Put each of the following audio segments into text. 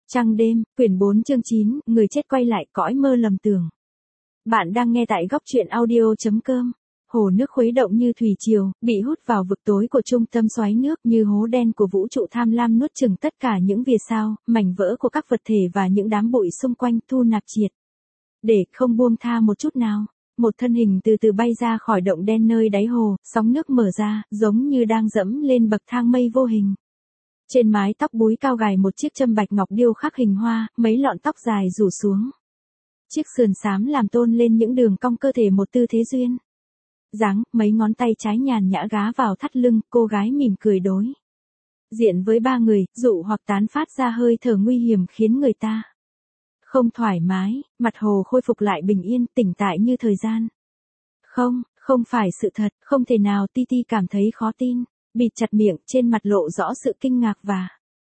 Trăng đêm, quyển 4 chương 9, người chết quay lại cõi mơ lầm tưởng. Bạn đang nghe tại góc truyện audio.com. Hồ nước khuấy động như thủy triều, bị hút vào vực tối của trung tâm xoáy nước như hố đen của vũ trụ tham lam nuốt chửng tất cả những vì sao, mảnh vỡ của các vật thể và những đám bụi xung quanh thu nạp triệt. Để không buông tha một chút nào, một thân hình từ từ bay ra khỏi động đen nơi đáy hồ, sóng nước mở ra, giống như đang dẫm lên bậc thang mây vô hình. Trên mái tóc búi cao gài một chiếc châm bạch ngọc điêu khắc hình hoa, mấy lọn tóc dài rủ xuống. Chiếc sườn xám làm tôn lên những đường cong cơ thể một tư thế duyên dáng, mấy ngón tay trái nhàn nhã gá vào thắt lưng, cô gái mỉm cười đối diện với ba người, dụ hoặc tán phát ra hơi thở nguy hiểm khiến người ta không thoải mái, mặt hồ khôi phục lại bình yên, tỉnh tại như thời gian. Không phải sự thật, không thể nào. Titi cảm thấy khó tin, bịt chặt miệng, trên mặt lộ rõ sự kinh ngạc và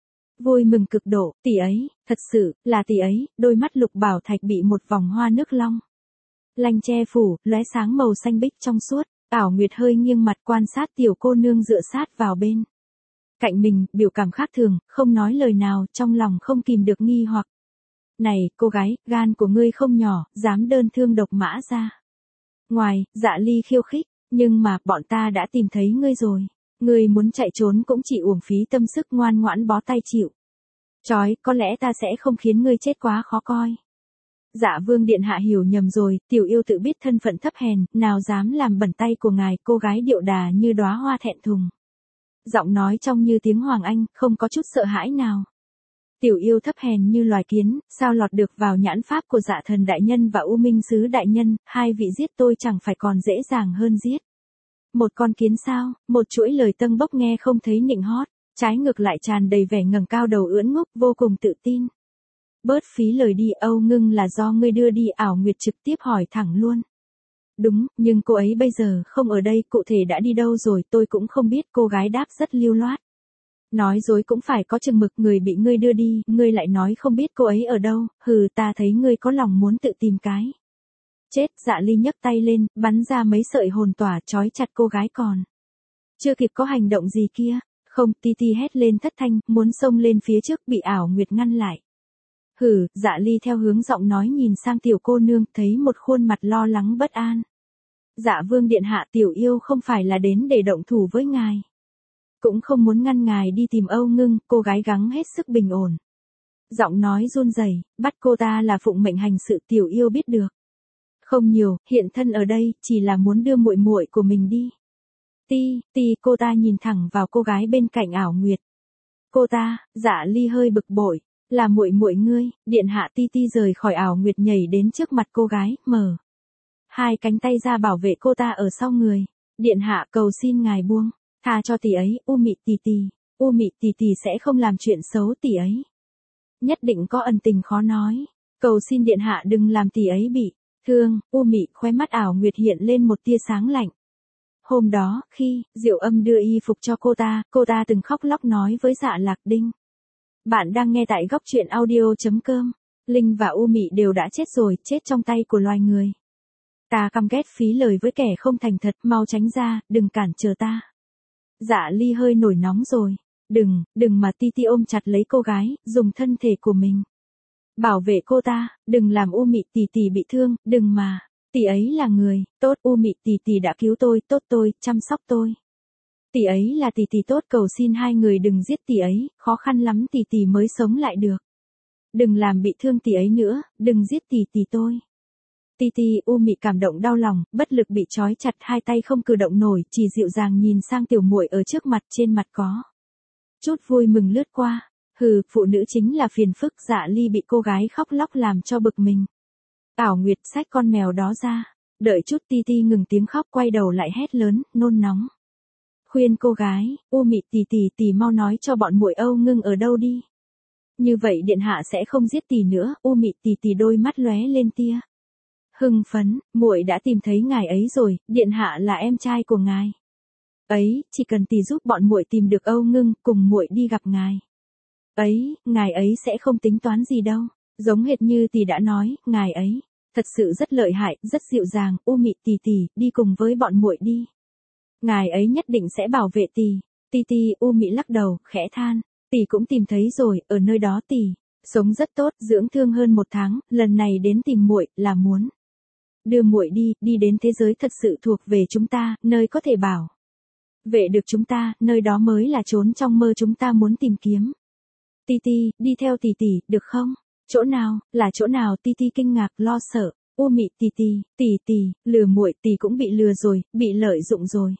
vui mừng cực độ. Tỷ ấy, thật sự, là tỷ ấy. Đôi mắt lục bảo thạch bị một vòng hoa nước long lanh che phủ, lóe sáng màu xanh bích trong suốt. Ảo Nguyệt hơi nghiêng mặt quan sát tiểu cô nương dựa sát vào bên cạnh mình, biểu cảm khác thường, không nói lời nào, trong lòng không kìm được nghi hoặc. Này, cô gái, gan của ngươi không nhỏ, dám đơn thương độc mã ra ngoài. Dạ Ly khiêu khích, nhưng mà, bọn ta đã tìm thấy ngươi rồi. Ngươi muốn chạy trốn cũng chỉ uổng phí tâm sức, ngoan ngoãn bó tay chịu trói, có lẽ ta sẽ không khiến ngươi chết quá khó coi. Dạ Vương điện hạ hiểu nhầm rồi, tiểu yêu tự biết thân phận thấp hèn, nào dám làm bẩn tay của ngài. Cô gái điệu đà như đóa hoa thẹn thùng, giọng nói trong như tiếng Hoàng Anh, không có chút sợ hãi nào. Tiểu yêu thấp hèn như loài kiến, sao lọt được vào nhãn pháp của Dạ Thần đại nhân và U Minh sứ đại nhân. Hai vị giết tôi chẳng phải còn dễ dàng hơn giết một con kiến sao? Một chuỗi lời tâng bốc nghe không thấy nịnh hót, trái ngược lại tràn đầy vẻ ngẩng cao đầu ưỡn ngốc, vô cùng tự tin. Bớt phí lời đi, Âu Ngưng là do ngươi đưa đi. Ảo Nguyệt trực tiếp hỏi thẳng luôn. Đúng, nhưng cô ấy bây giờ không ở đây, cụ thể đã đi đâu rồi tôi cũng không biết. Cô gái đáp rất lưu loát. Nói dối cũng phải có chừng mực, người bị ngươi đưa đi, ngươi lại nói không biết cô ấy ở đâu. Hừ, ta thấy ngươi có lòng muốn tự tìm cái chết. Dạ Ly nhấc tay lên, bắn ra mấy sợi hồn tỏa trói chặt cô gái còn chưa kịp có hành động gì kia. Không, Titi hét lên thất thanh, muốn xông lên phía trước, bị Ảo Nguyệt ngăn lại. Hừ, Dạ Ly theo hướng giọng nói nhìn sang tiểu cô nương, thấy một khuôn mặt lo lắng bất an. Dạ Vương điện hạ, tiểu yêu không phải là đến để động thủ với ngài, cũng không muốn ngăn ngài đi tìm Âu Ngưng. Cô gái gắng hết sức bình ổn, giọng nói run rẩy, bắt cô ta là phụng mệnh hành sự. Tiểu yêu biết được không nhiều, hiện thân ở đây chỉ là muốn đưa muội muội của mình đi. Cô ta nhìn thẳng vào cô gái bên cạnh Ảo Nguyệt. Cô ta, Dạ Ly hơi bực bội, là muội muội ngươi, điện hạ. Titi rời khỏi Ảo Nguyệt nhảy đến trước mặt cô gái, mở hai cánh tay ra bảo vệ cô ta ở sau người. Điện hạ, cầu xin ngài buông tha cho tỷ ấy. U Mị tỷ tỷ sẽ không làm chuyện xấu. Tỷ ấy nhất định có ẩn tình khó nói, cầu xin điện hạ đừng làm tỷ ấy bị thương. U Mị, khóe mắt Ảo Nguyệt hiện lên một tia sáng lạnh. Hôm đó, khi Diệu Âm đưa y phục cho cô ta từng khóc lóc nói với Dạ Lạc Đinh. Bạn đang nghe tại góc truyện audio.com. Linh và U Mị đều đã chết rồi, chết trong tay của loài người. Ta căm ghét phí lời với kẻ không thành thật, mau tránh ra, đừng cản trở ta. Dạ Ly hơi nổi nóng rồi. Đừng mà. Titi ôm chặt lấy cô gái, dùng thân thể của mình bảo vệ cô ta. Đừng làm U Mị tỷ tỷ bị thương, đừng mà. Tỷ ấy là người tốt, U Mị tỷ tỷ đã cứu tôi, tốt tôi, chăm sóc tôi. Tỷ ấy là tỷ tỷ tốt, cầu xin hai người đừng giết tỷ ấy, khó khăn lắm tỷ tỷ mới sống lại được. Đừng làm bị thương tỷ ấy nữa, đừng giết tỷ tỷ tôi. Titi, U Mị cảm động đau lòng, bất lực bị trói chặt, hai tay không cử động nổi, chỉ dịu dàng nhìn sang tiểu muội ở trước mặt, trên mặt có chút vui mừng lướt qua. Hừ, phụ nữ chính là phiền phức. Dạ Ly bị cô gái khóc lóc làm cho bực mình. Ảo Nguyệt xách con mèo đó ra. Đợi chút. Titi ngừng tiếng khóc, quay đầu lại hét lớn, nôn nóng khuyên cô gái, U Mị tỷ mau nói cho bọn muội Âu Ngưng ở đâu đi. Như vậy điện hạ sẽ không giết tỷ nữa. U Mị tỷ đôi mắt lóe lên tia hưng phấn, muội đã tìm thấy ngài ấy rồi, điện hạ là em trai của ngài ấy, chỉ cần tỷ giúp bọn muội tìm được Âu Ngưng, cùng muội đi gặp ngài ấy, ngài ấy sẽ không tính toán gì đâu. Giống hệt như tỷ đã nói, ngài ấy thật sự rất lợi hại, rất dịu dàng. U Mị tỷ, đi cùng với bọn muội đi. Ngài ấy nhất định sẽ bảo vệ tỷ. U Mị lắc đầu, khẽ than, tỷ cũng tìm thấy rồi, ở nơi đó tỷ Sống rất tốt, dưỡng thương hơn 1 tháng, lần này đến tìm muội là muốn đưa muội đi đến thế giới thật sự thuộc về chúng ta, nơi có thể bảo vệ được chúng ta, nơi đó mới là chốn trong mơ chúng ta muốn tìm kiếm. Titi, đi theo tỷ tỷ, được không? Chỗ nào, là chỗ nào? Titi kinh ngạc, lo sợ. U Mị, tỷ, lừa muội, tỷ cũng bị lừa rồi, bị lợi dụng rồi.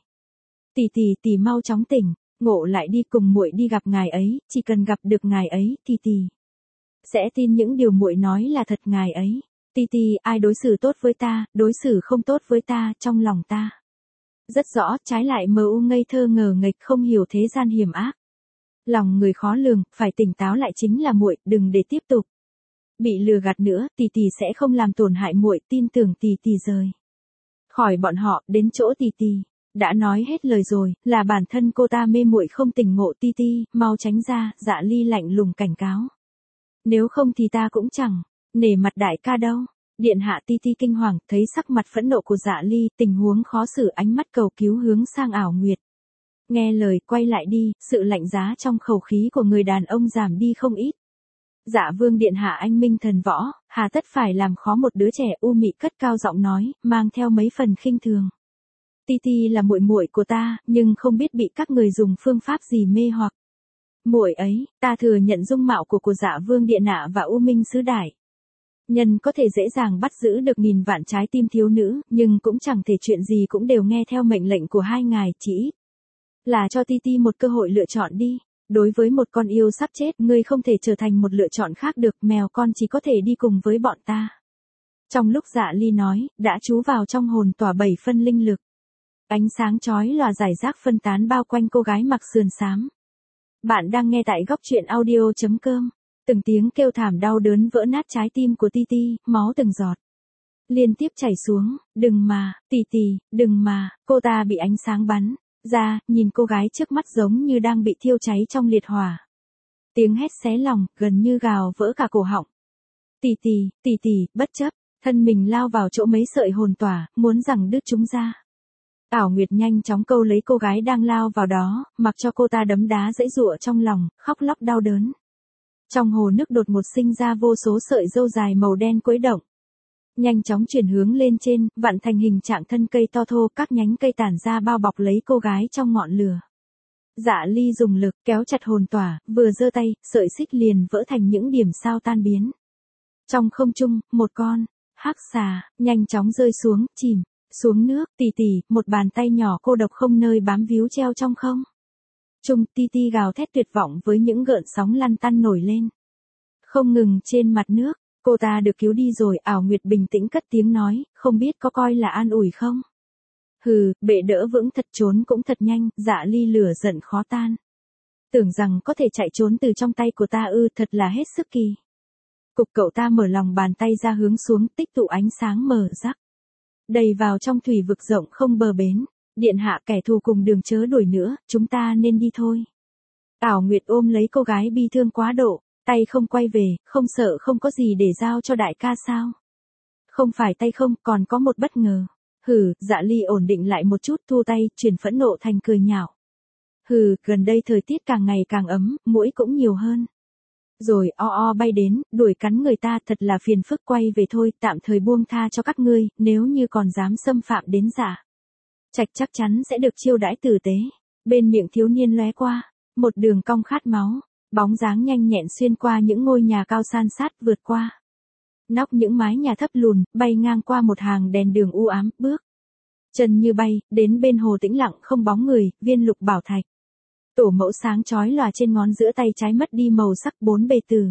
Tỷ mau chóng tỉnh, ngộ lại đi, cùng muội đi gặp ngài ấy, chỉ cần gặp được ngài ấy, tỷ sẽ tin những điều muội nói là thật. Ngài ấy, Titi, ai đối xử tốt với ta, đối xử không tốt với ta, trong lòng ta rất rõ, trái lại MU ngây thơ ngờ nghệch, không hiểu thế gian hiểm ác. Lòng người khó lường, phải tỉnh táo lại, chính là muội, đừng để tiếp tục bị lừa gạt nữa, tỷ sẽ không làm tổn hại muội, tin tưởng tỷ rời khỏi bọn họ, đến chỗ tỷ. Đã nói hết lời rồi, là bản thân cô ta mê muội không tỉnh ngộ. Titi, mau tránh ra, Dạ Ly lạnh lùng cảnh cáo. Nếu không thì ta cũng chẳng nể mặt đại ca đâu. Điện hạ. Titi kinh hoàng, thấy sắc mặt phẫn nộ của Dạ Ly, tình huống khó xử, ánh mắt cầu cứu hướng sang Ảo Nguyệt. Nghe lời, quay lại đi, sự lạnh giá trong khẩu khí của người đàn ông giảm đi không ít. Dạ vương điện hạ, anh minh thần võ, hà tất phải làm khó một đứa trẻ. U Mị cất cao giọng nói, mang theo mấy phần khinh thường. Titi là muội muội của ta, nhưng không biết bị các người dùng phương pháp gì mê hoặc. Muội ấy, ta thừa nhận dung mạo của Dạ vương điện hạ và U Minh sứ đại nhân có thể dễ dàng bắt giữ được nghìn vạn trái tim thiếu nữ, nhưng cũng chẳng thể chuyện gì cũng đều nghe theo mệnh lệnh của hai ngài, chỉ là cho Titi một cơ hội lựa chọn đi. Đối với một con yêu sắp chết, ngươi không thể trở thành một lựa chọn khác được, mèo con chỉ có thể đi cùng với bọn ta. Trong lúc Dạ Ly nói, đã trú vào trong hồn tỏa 7 phân linh lực. Ánh sáng chói lòa rải rác phân tán bao quanh cô gái mặc sườn xám. Bạn đang nghe tại góc truyện audio.com. Từng tiếng kêu thảm đau đớn vỡ nát trái tim của Titi, máu từng giọt liên tiếp chảy xuống. Đừng mà, Titi, đừng mà. Cô ta bị ánh sáng bắn ra, nhìn cô gái trước mắt giống như đang bị thiêu cháy trong liệt hỏa. Tiếng hét xé lòng, gần như gào vỡ cả cổ họng. Titi, bất chấp, thân mình lao vào chỗ mấy sợi hồn tỏa, muốn rằng đứt chúng ra. Ảo Nguyệt nhanh chóng câu lấy cô gái đang lao vào đó, mặc cho cô ta đấm đá giãy giụa trong lòng, khóc lóc đau đớn. Trong hồ nước đột ngột sinh ra vô số sợi râu dài màu đen quấy động. Nhanh chóng chuyển hướng lên trên, vặn thành hình trạng thân cây to thô, các nhánh cây tản ra bao bọc lấy cô gái trong ngọn lửa. Dạ Ly dùng lực kéo chặt hồn tỏa, vừa giơ tay, sợi xích liền vỡ thành những điểm sao tan biến. Trong không trung, một con hắc xà nhanh chóng rơi xuống, chìm xuống nước. Titi, một bàn tay nhỏ cô độc không nơi bám víu treo trong không trung. Titi gào thét tuyệt vọng với những gợn sóng lăn tăn nổi lên không ngừng trên mặt nước. Cô ta được cứu đi rồi. Ảo Nguyệt bình tĩnh cất tiếng nói, không biết có coi là an ủi không? Hừ, bệ đỡ vững thật, trốn cũng thật nhanh. Dạ Ly lửa giận khó tan. Tưởng rằng có thể chạy trốn từ trong tay của ta ư, thật là hết sức kỳ. Cục. Cậu ta mở lòng bàn tay ra hướng xuống, tích tụ ánh sáng mờ rắc đầy vào trong thủy vực rộng không bờ bến. Điện hạ, kẻ thù cùng đường chớ đuổi nữa, chúng ta nên đi thôi. Ảo Nguyệt ôm lấy cô gái bi thương quá độ, tay không quay về, không sợ không có gì để giao cho đại ca sao? Không phải tay không, còn có một bất ngờ. Hừ. Dạ Ly ổn định lại một chút, thu tay, chuyển phẫn nộ thành cười nhạo. Hừ, gần đây thời tiết càng ngày càng ấm, muỗi cũng nhiều hơn. Rồi bay đến, đuổi cắn người ta, thật là phiền phức. Quay về thôi, tạm thời buông tha cho các ngươi, nếu như còn dám xâm phạm đến Dạ Trạch chắc chắn sẽ được chiêu đãi tử tế. Bên miệng thiếu niên lóe qua một đường cong khát máu, bóng dáng nhanh nhẹn xuyên qua những ngôi nhà cao san sát, vượt qua nóc những mái nhà thấp lùn, bay ngang qua một hàng đèn đường u ám, bước chân như bay đến bên hồ tĩnh lặng không bóng người. Viên lục bảo thạch tổ mẫu sáng chói lòa trên ngón giữa tay trái mất đi màu sắc, 4 bề tử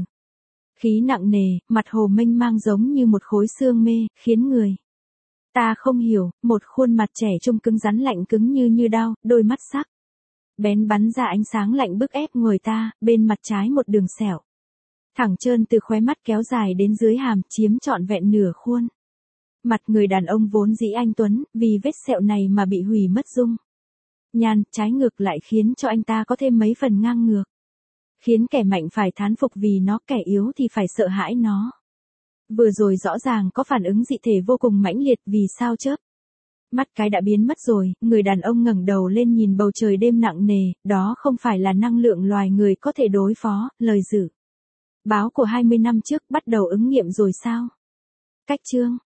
khí nặng nề, mặt hồ mênh mang giống như một khối xương mê, khiến người ta không hiểu. Một khuôn mặt trẻ trung cứng rắn lạnh cứng như đao, đôi mắt sắc bén bắn ra ánh sáng lạnh bức ép người ta. Bên mặt trái một đường sẹo thẳng trơn từ khóe mắt kéo dài đến dưới hàm, chiếm trọn vẹn nửa khuôn mặt người đàn ông vốn dĩ anh tuấn, vì vết sẹo này mà bị hủy mất dung nhan. Trái ngược lại khiến cho anh ta có thêm mấy phần ngang ngược, khiến kẻ mạnh phải thán phục vì nó, kẻ yếu thì phải sợ hãi nó. Vừa rồi rõ ràng có phản ứng dị thể vô cùng mãnh liệt, vì sao chớp mắt cái đã biến mất rồi. Người đàn ông ngẩng đầu lên nhìn bầu trời đêm nặng nề, đó không phải là năng lượng loài người có thể đối phó. Lời dự Báo của 20 năm trước bắt đầu ứng nghiệm rồi sao? Cách chương